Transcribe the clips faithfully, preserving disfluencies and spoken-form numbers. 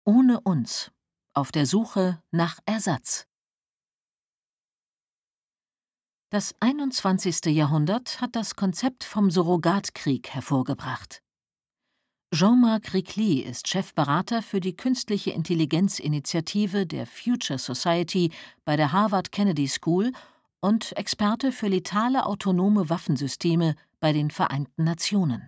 Ohne uns. Auf der Suche nach Ersatz. Das einundzwanzigste Jahrhundert hat das Konzept vom Surrogatkrieg hervorgebracht. Jean-Marc Ricli ist Chefberater für die Künstliche Intelligenz-Initiative der Future Society bei der Harvard Kennedy School und Experte für letale autonome Waffensysteme bei den Vereinten Nationen.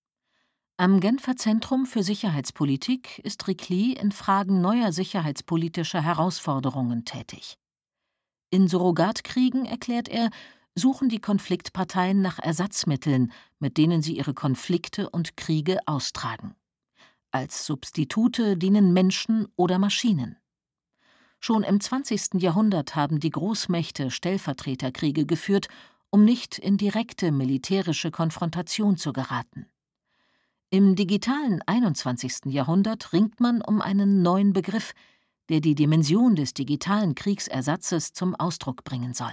Am Genfer Zentrum für Sicherheitspolitik ist Ricli in Fragen neuer sicherheitspolitischer Herausforderungen tätig. In Surrogatkriegen, erklärt er, suchen die Konfliktparteien nach Ersatzmitteln, mit denen sie ihre Konflikte und Kriege austragen. Als Substitute dienen Menschen oder Maschinen. Schon im zwanzigsten Jahrhundert haben die Großmächte Stellvertreterkriege geführt, um nicht in direkte militärische Konfrontation zu geraten. Im digitalen einundzwanzigsten Jahrhundert ringt man um einen neuen Begriff, der die Dimension des digitalen Kriegsersatzes zum Ausdruck bringen soll.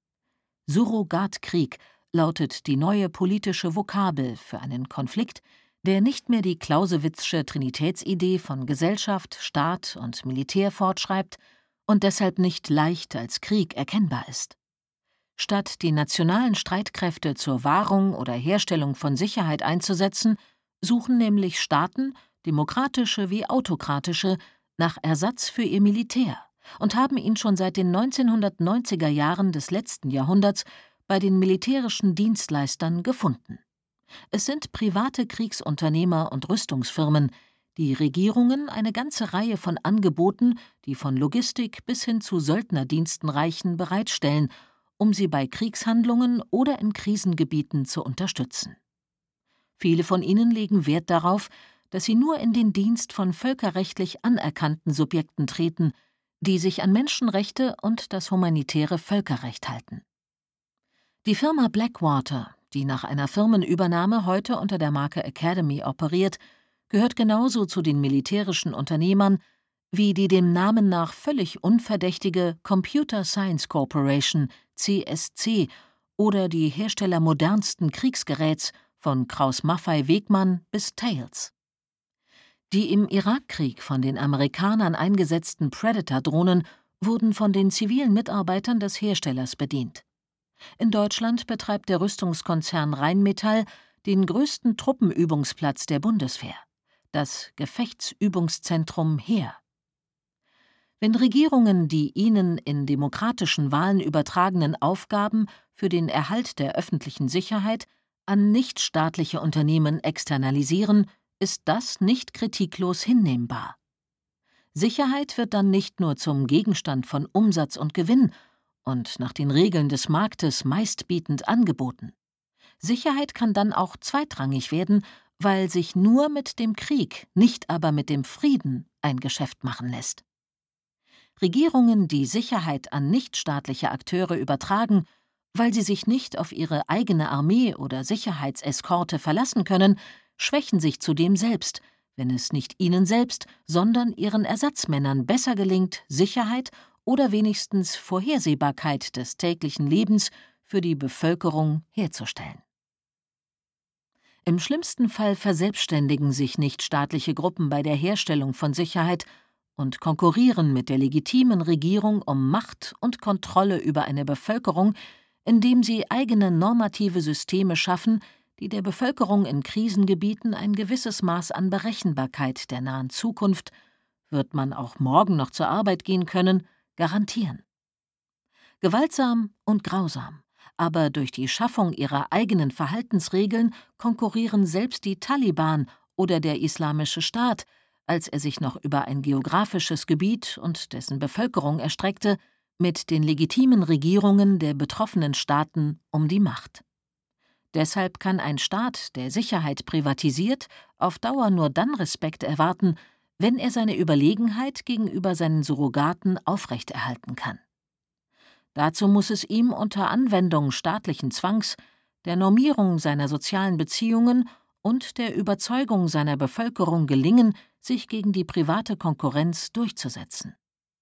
Surrogatkrieg lautet die neue politische Vokabel für einen Konflikt, der nicht mehr die Clausewitzsche Trinitätsidee von Gesellschaft, Staat und Militär fortschreibt und deshalb nicht leicht als Krieg erkennbar ist. Statt die nationalen Streitkräfte zur Wahrung oder Herstellung von Sicherheit einzusetzen, suchen nämlich Staaten, demokratische wie autokratische, nach Ersatz für ihr Militär und haben ihn schon seit den neunzehnhundertneunziger Jahren des letzten Jahrhunderts bei den militärischen Dienstleistern gefunden. Es sind private Kriegsunternehmer und Rüstungsfirmen, die Regierungen eine ganze Reihe von Angeboten, die von Logistik bis hin zu Söldnerdiensten reichen, bereitstellen, um sie bei Kriegshandlungen oder in Krisengebieten zu unterstützen. Viele von ihnen legen Wert darauf, dass sie nur in den Dienst von völkerrechtlich anerkannten Subjekten treten, die sich an Menschenrechte und das humanitäre Völkerrecht halten. Die Firma Blackwater, die nach einer Firmenübernahme heute unter der Marke Academy operiert, gehört genauso zu den militärischen Unternehmern wie die dem Namen nach völlig unverdächtige Computer Science Corporation, C S C, oder die Hersteller modernsten Kriegsgeräts von Krauss-Maffei-Wegmann bis Thales. Die im Irakkrieg von den Amerikanern eingesetzten Predator-Drohnen wurden von den zivilen Mitarbeitern des Herstellers bedient. In Deutschland betreibt der Rüstungskonzern Rheinmetall den größten Truppenübungsplatz der Bundeswehr, das Gefechtsübungszentrum Heer. Wenn Regierungen die ihnen in demokratischen Wahlen übertragenen Aufgaben für den Erhalt der öffentlichen Sicherheit an nichtstaatliche Unternehmen externalisieren, ist das nicht kritiklos hinnehmbar. Sicherheit wird dann nicht nur zum Gegenstand von Umsatz und Gewinn und nach den Regeln des Marktes meistbietend angeboten. Sicherheit kann dann auch zweitrangig werden, weil sich nur mit dem Krieg, nicht aber mit dem Frieden ein Geschäft machen lässt. Regierungen, die Sicherheit an nichtstaatliche Akteure übertragen, weil sie sich nicht auf ihre eigene Armee oder Sicherheitseskorte verlassen können, schwächen sich zudem selbst, wenn es nicht ihnen selbst, sondern ihren Ersatzmännern besser gelingt, Sicherheit oder wenigstens Vorhersehbarkeit des täglichen Lebens für die Bevölkerung herzustellen. Im schlimmsten Fall verselbstständigen sich nichtstaatliche Gruppen bei der Herstellung von Sicherheit und konkurrieren mit der legitimen Regierung um Macht und Kontrolle über eine Bevölkerung, indem sie eigene normative Systeme schaffen, die der Bevölkerung in Krisengebieten ein gewisses Maß an Berechenbarkeit der nahen Zukunft, wird man auch morgen noch zur Arbeit gehen können, garantieren. Gewaltsam und grausam, aber durch die Schaffung ihrer eigenen Verhaltensregeln konkurrieren selbst die Taliban oder der Islamische Staat, als er sich noch über ein geografisches Gebiet und dessen Bevölkerung erstreckte, mit den legitimen Regierungen der betroffenen Staaten um die Macht. Deshalb kann ein Staat, der Sicherheit privatisiert, auf Dauer nur dann Respekt erwarten, wenn er seine Überlegenheit gegenüber seinen Surrogaten aufrechterhalten kann. Dazu muss es ihm unter Anwendung staatlichen Zwangs, der Normierung seiner sozialen Beziehungen und der Überzeugung seiner Bevölkerung gelingen, sich gegen die private Konkurrenz durchzusetzen.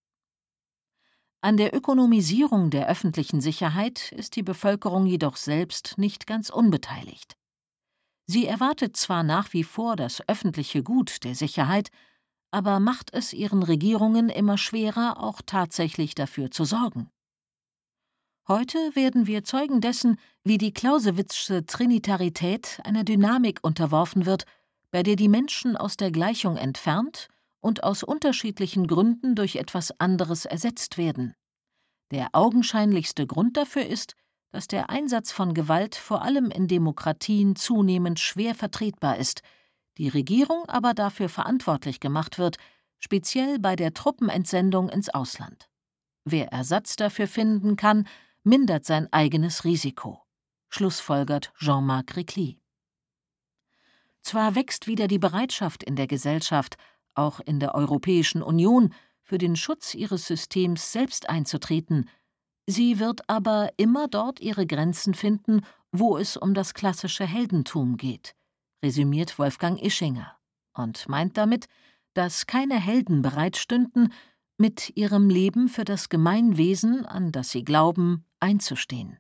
An der Ökonomisierung der öffentlichen Sicherheit ist die Bevölkerung jedoch selbst nicht ganz unbeteiligt. Sie erwartet zwar nach wie vor das öffentliche Gut der Sicherheit, aber macht es ihren Regierungen immer schwerer, auch tatsächlich dafür zu sorgen. Heute werden wir Zeugen dessen, wie die Clausewitzsche Trinitarität einer Dynamik unterworfen wird, bei der die Menschen aus der Gleichung entfernt und aus unterschiedlichen Gründen durch etwas anderes ersetzt werden. Der augenscheinlichste Grund dafür ist, dass der Einsatz von Gewalt vor allem in Demokratien zunehmend schwer vertretbar ist, die Regierung aber dafür verantwortlich gemacht wird, speziell bei der Truppenentsendung ins Ausland. Wer Ersatz dafür finden kann, mindert sein eigenes Risiko, schlussfolgert Jean-Marc Reclis. Zwar wächst wieder die Bereitschaft in der Gesellschaft, auch in der Europäischen Union, für den Schutz ihres Systems selbst einzutreten, sie wird aber immer dort ihre Grenzen finden, wo es um das klassische Heldentum geht, resümiert Wolfgang Ischinger und meint damit, dass keine Helden bereitstünden, mit ihrem Leben für das Gemeinwesen, an das sie glauben, einzustehen.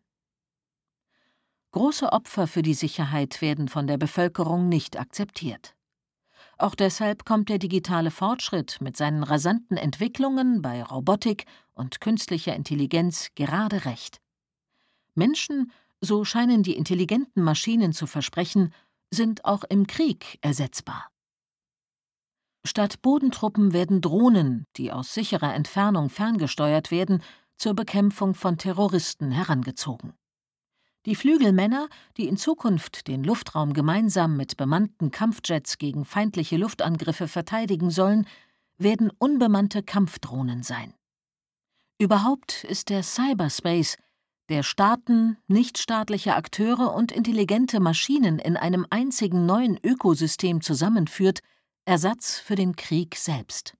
Große Opfer für die Sicherheit werden von der Bevölkerung nicht akzeptiert. Auch deshalb kommt der digitale Fortschritt mit seinen rasanten Entwicklungen bei Robotik und künstlicher Intelligenz gerade recht. Menschen, so scheinen die intelligenten Maschinen zu versprechen, sind auch im Krieg ersetzbar. Statt Bodentruppen werden Drohnen, die aus sicherer Entfernung ferngesteuert werden, zur Bekämpfung von Terroristen herangezogen. Die Flügelmänner, die in Zukunft den Luftraum gemeinsam mit bemannten Kampfjets gegen feindliche Luftangriffe verteidigen sollen, werden unbemannte Kampfdrohnen sein. Überhaupt ist der Cyberspace, der Staaten, nichtstaatliche Akteure und intelligente Maschinen in einem einzigen neuen Ökosystem zusammenführt, Ersatz für den Krieg selbst.